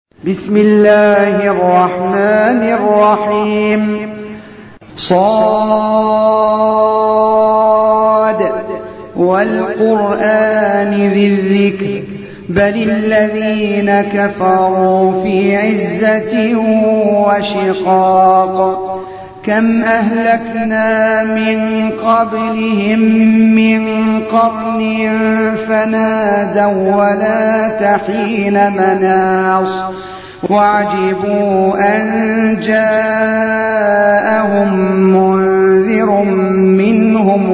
بسم الله الرحمن الرحيم. صاد والقرآن ذي الذكر بل الذين كفروا في عزة وشقاق كم أهلكنا من قبلهم من قرن فنادوا ولا تحين مناص وعجبوا أن جاءهم منذر منهم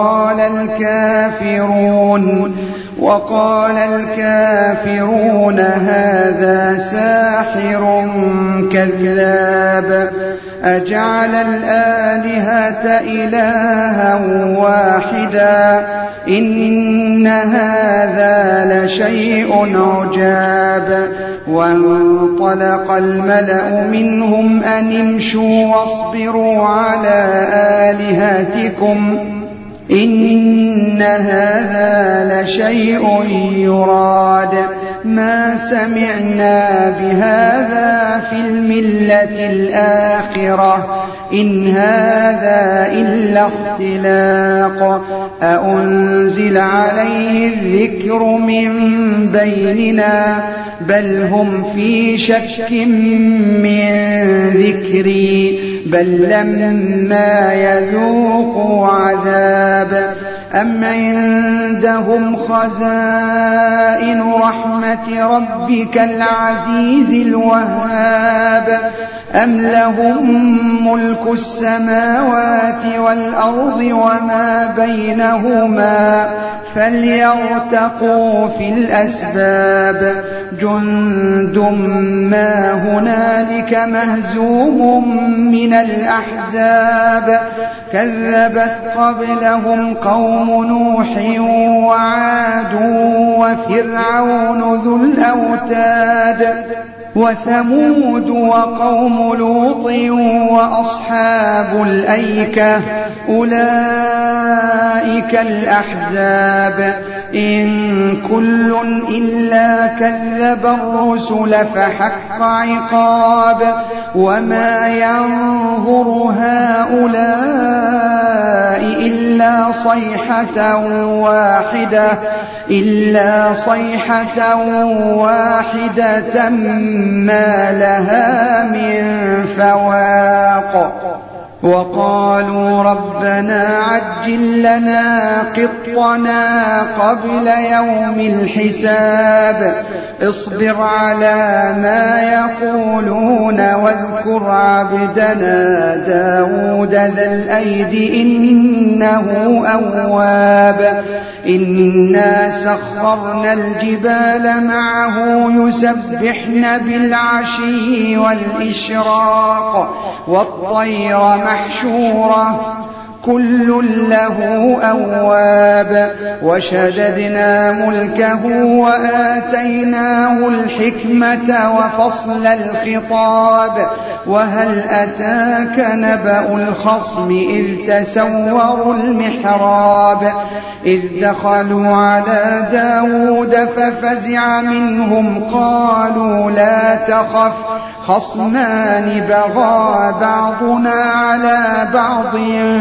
وقال الكافرون هذا ساحر كذاب أجعل الآلهة إلها واحدا إن هذا لشيء عجاب. وانطلق الملأ منهم أن امشوا واصبروا على آلهتكم إن هذا لشيء يراد ما سمعنا بهذا في الملة الآخرة إن هذا إلا اختلاق أأنزل عليه الذكر من بيننا بل هم في شك من ذكري بل لما يذوقوا عذاب أم عندهم خزائن رحمة ربك العزيز الوهاب أم لهم ملك السماوات والأرض وما بينهما فليرتقوا في الأسباب جند ما هنالك مهزوم من الأحزاب كذبت قبلهم قوم نوح وعاد وفرعون ذو الأوتاد وثمود وقوم لوط وأصحاب الأيكة أولئك الأحزاب إن كل إلا كذب الرسل فحق عقاب وما ينظر هؤلاء إلا صيحة واحدة ما لها من فواق وقالوا ربنا عجل لنا قطنا قبل يوم الحساب اصبر على ما يقولون واذكر عبدنا داود ذا الأيد إنه أواب إنا سخرنا الجبال معه يسبحن بالعشي والإشراق والطير محشورة كل له أواب وشددنا ملكه وآتيناه الحكمة وفصل الخطاب وهل أتاك نبأ الخصم إذ تسوروا المحراب إذ دخلوا على داود ففزع منهم قالوا لا تخف خصمان بغى بعضنا على بعض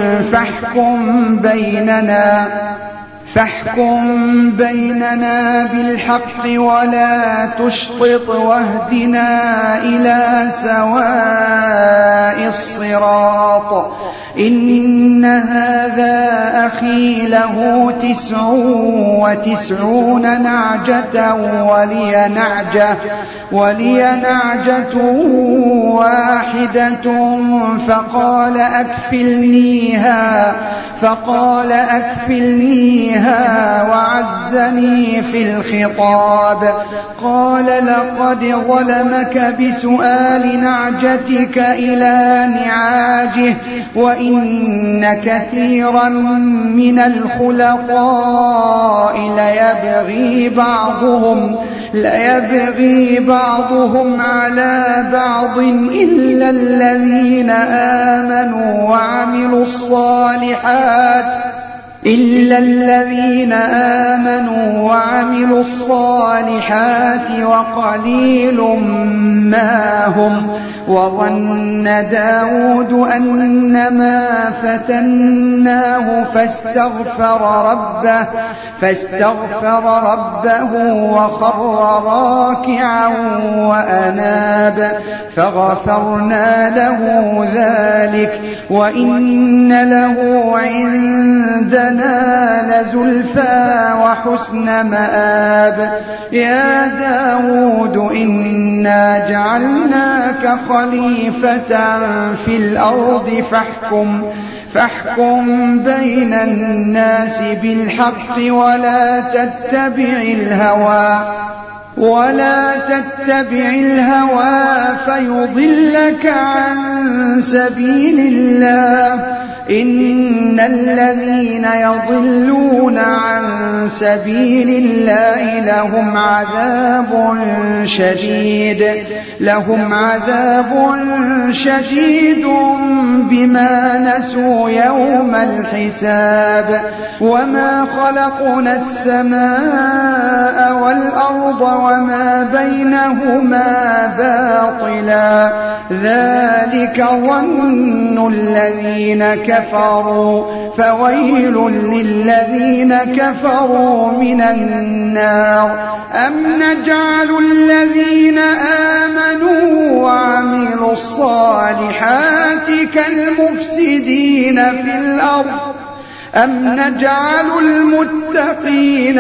فاحكم بيننا بالحق ولا تشطط واهدنا إلى سواء الصراط إن هذا أخي له 99 نعجة ولي نعجة واحدة فقال أكفلنيها وعزني في الخطاب قال لقد ظلمك بسؤال نعجتك إلى نعاجه وإن كثيرا من الخلطاء ليبغي بعضهم على بعض إلا الذين آمنوا وعملوا الصالحات وقليل سماهم. وظن داود أنما فتناه فاستغفر ربه وخر راكعا وأناب فغفرنا له ذلك وإن له عندنا لزلفى وحسن مآب. يا داود إنا جعلناك خليفة في الأرض فاحكم بين الناس بالحق ولا تتبع الهوى فيضلك عن سبيل الله. إن الذين يضلون عن سبيل الله لهم عذاب شديد بما نسوا يوم الحساب. وما خلقنا السماء والأرض وما بينهما باطلا ذلك ظن الذين كفروا فويل للذين كفروا من النار. أم نجعل الذين آمنوا وعملوا الصالحات كالمفسدين في الأرض أم نجعل المتقين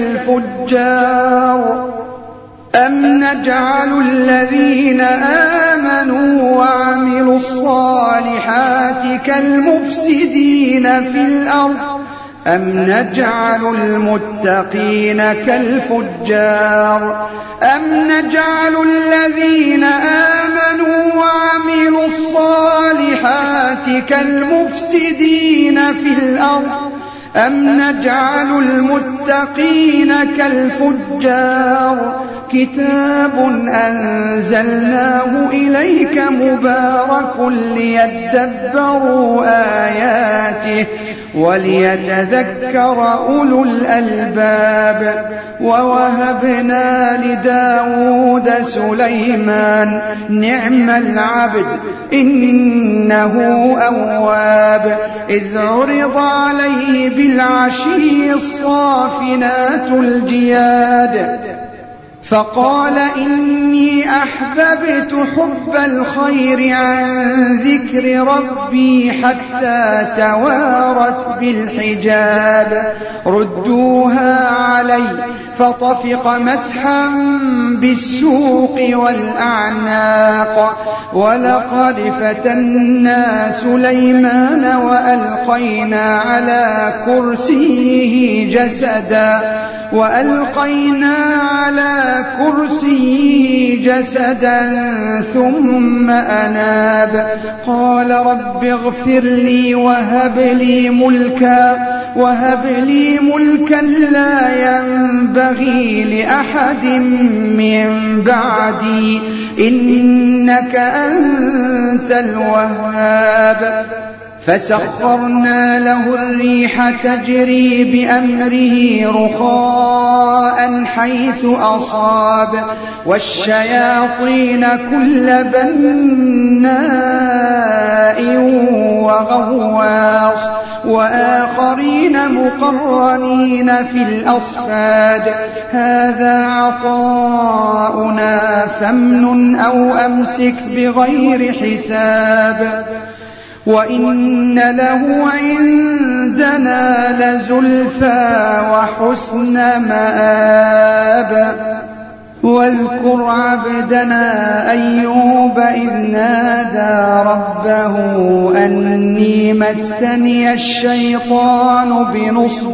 كالفجار. أم نجعل الذين آمنوا وعملوا الصالحات كالمفسدين في الأرض أم نجعل المتقين كالفجار. أم نجعل الذين آمنوا وعملوا الصالحات كالمفسدين في الأرض أم نجعل المتقين كالفجار. كتاب أنزلناه إليك مبارك ليدبروا آياته وليتذكر أولو الألباب. ووهبنا لداود سليمان نعم العبد إنه أواب. إذ عرض عليه بالعشي الصافنات الجياد فقال إني أحببت حب الخير عن ذكر ربي حتى توارت بالحجاب. ردوها علي فطفق مسحا بالسوق والأعناق. ولقد فتنا سليمان وألقينا على كرسيه جسدا ثم أناب. قال رب اغفر لي وهب لي ملكا لا ينبغي لأحد من بعدي إنك أنت الوهاب. فسخرنا له الريح تجري بأمره رخاء حيث أصاب والشياطين كل بناء وغواص وآخرين مقرنين في الأصفاد. هذا عطاؤنا فامنن أو أمسك بغير حساب. وإن له عندنا لزلفى وحسن مآب. واذكر عبدنا أيوب إذ نادى ربه أني مسني الشيطان بنصب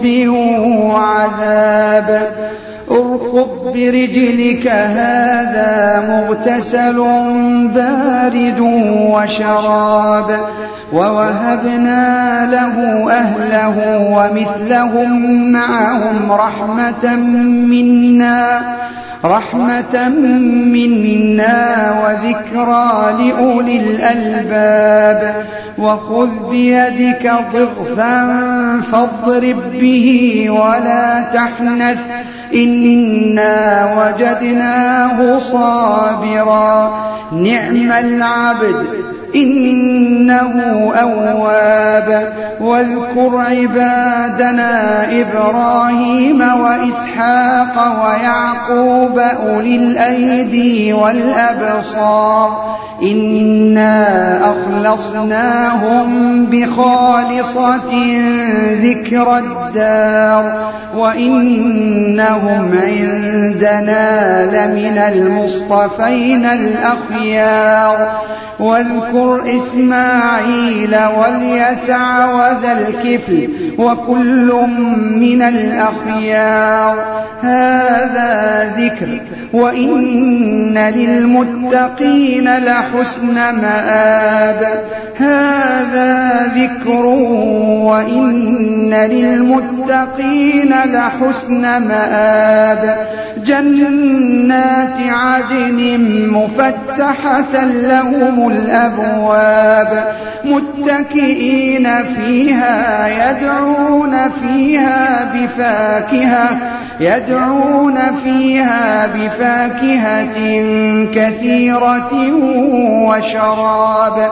وعذاب. اركض برجلك هذا مغتسل بارد وشراب. ووهبنا له أهله ومثلهم معهم رحمة منا وذكرى لأولي الألباب. وخذ بيدك ضغثا فاضرب به ولا تحنث إنا وجدناه صابرا نعم العبد إنه أواب. واذكر عبادنا إبراهيم وإسحاق ويعقوب أولي الأيدي والأبصار إنا أخلصناهم بخالصة ذكر الدار وإنهم عندنا لمن المصطفين الأخيار. واذكر إسماعيل واليسع وذا الكفل وكل من الأخيار. هذا ذكر وإن للمتقين لحسن مآب. هذا ذكر وإن للمتقين لحسن مآب. جنات عدن مفتحة لهم الأبواب متكئين فيها يدعون فيها بفاكهة كثيرة وشراب.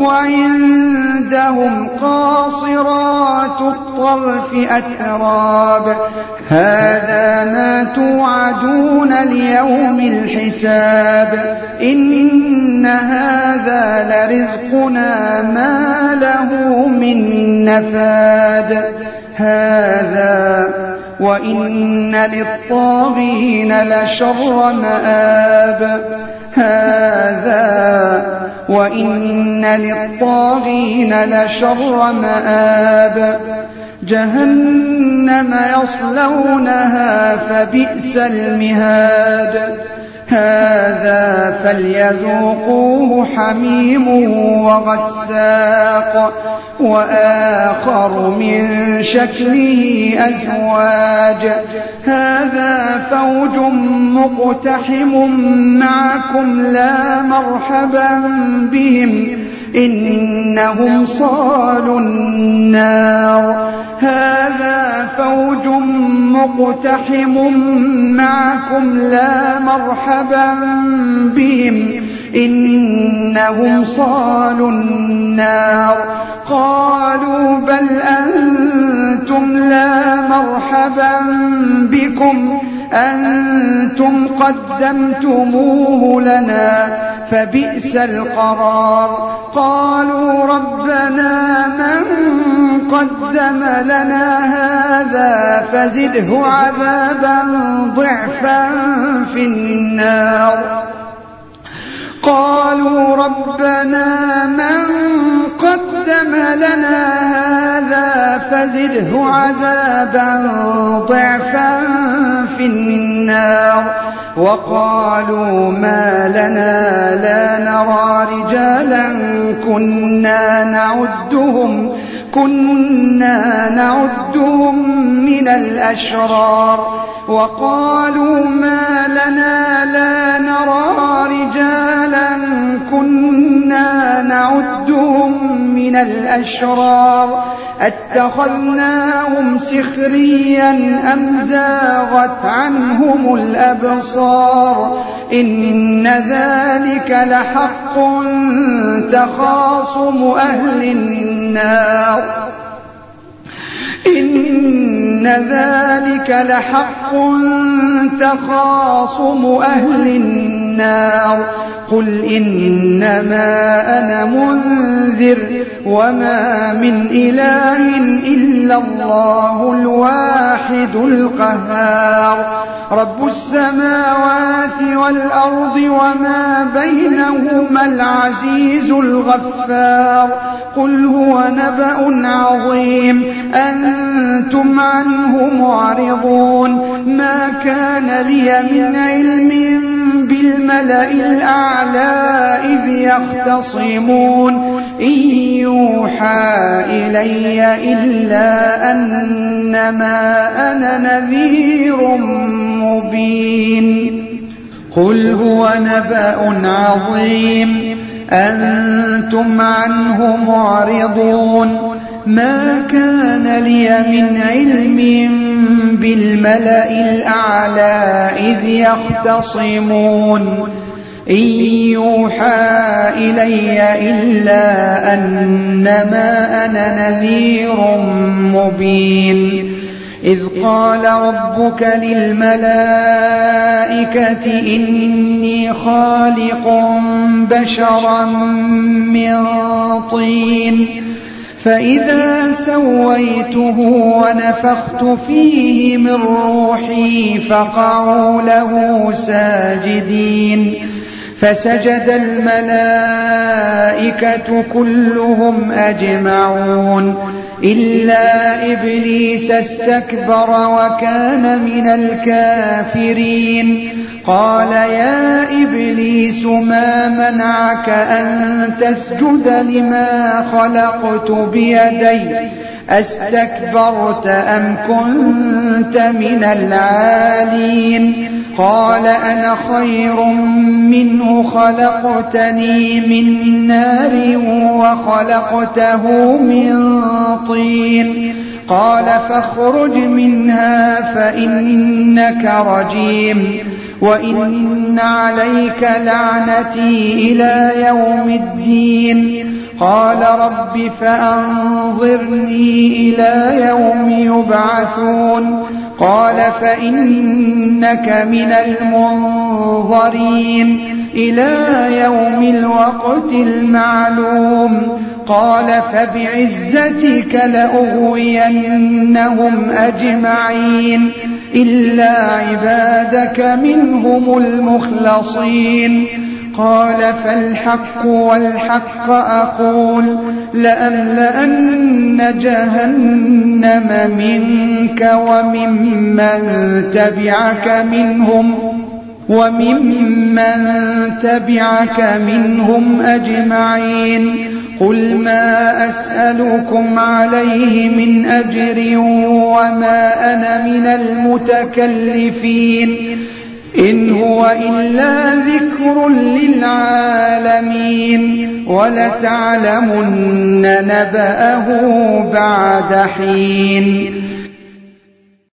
وعندهم قاصرات الطرف أتراب. هذا ما توعدون ليوم الحساب. إن هذا لرزقنا ما له من نفاد. هذا وإن للطاغين لشر مآب. هذا وإن للطاغين لشر مآب. جهنم يصلونها فبئس المهاد. هذا فليذوقوه حميم وغساق وآخر من شكله أزواج. هذا فوج مقتحم معكم لا مرحبا بهم إنهم صالوا النار. هذا فوج مقتحم معكم لا مرحبا بهم إنهم صالوا النار. قالوا بل أنتم لا مرحبا بكم أنتم قدمتموه لنا فبئس القرار. قالوا ربنا من قدم لنا هذا فزده عذابا ضعفا في النار. قالوا ربنا من قدم لنا هذا فزده عذابا ضعفا في النار. وقالوا ما لنا لا نرى رجالا كنا نعدهم من الأشرار. وقالوا ما لنا لا نرى رجالا كنا نعدهم من الأشرار اتخذناهم سخريا أم زاغت عنهم الأبصار. إن ذلك لحق تخاصم أهل النار. إن ذلك لحق تخاصم أهل النار. قل إنما أنا منذر وما من إله إلا الله الواحد القهار. رب السماوات والأرض وما بينهما العزيز الغفار. قل هو نبأ عظيم أنتم عنه معرضون. ما كان لي من علم بالملأ الأعلى إذ يختصمون إن يوحى إلي إلا أنما أنا نذير مبين. قل هو نبأ عظيم أنتم عنه معرضون. ما كان لي من علم بالملأ الأعلى إذ يختصمون إن يوحى إلي إلا أنما أنا نذير مبين إذ قال ربك للملائكة إني خالق بشرا من طين فإذا سويته ونفخت فيه من روحي فقعوا له ساجدين فسجد الملائكة كلهم أجمعون إلا إبليس استكبر وكان من الكافرين قال يا إبليس ما منعك أن تسجد لما خلقت بيدي أستكبرت أم كنت من العالين قال أنا خير منه خلقتني من نار وخلقته من طين قال فاخرج منها فإنك رجيم وإن عليك لعنتي إلى يوم الدين قال رب فأنظرني إلى يوم يبعثون قال فإنك من المنظرين إلى يوم الوقت المعلوم قال فبعزتك لأغوينهم أجمعين إلا عبادك منهم المخلصين قال فالحق والحق أقول لأملأن جهنم منك وممن تبعك منهم أجمعين قل ما أسألكم عليه من أجر وما أنا من المتكلفين إن هو إلا ذكر للعالمين ولتعلمن نبأه بعد حين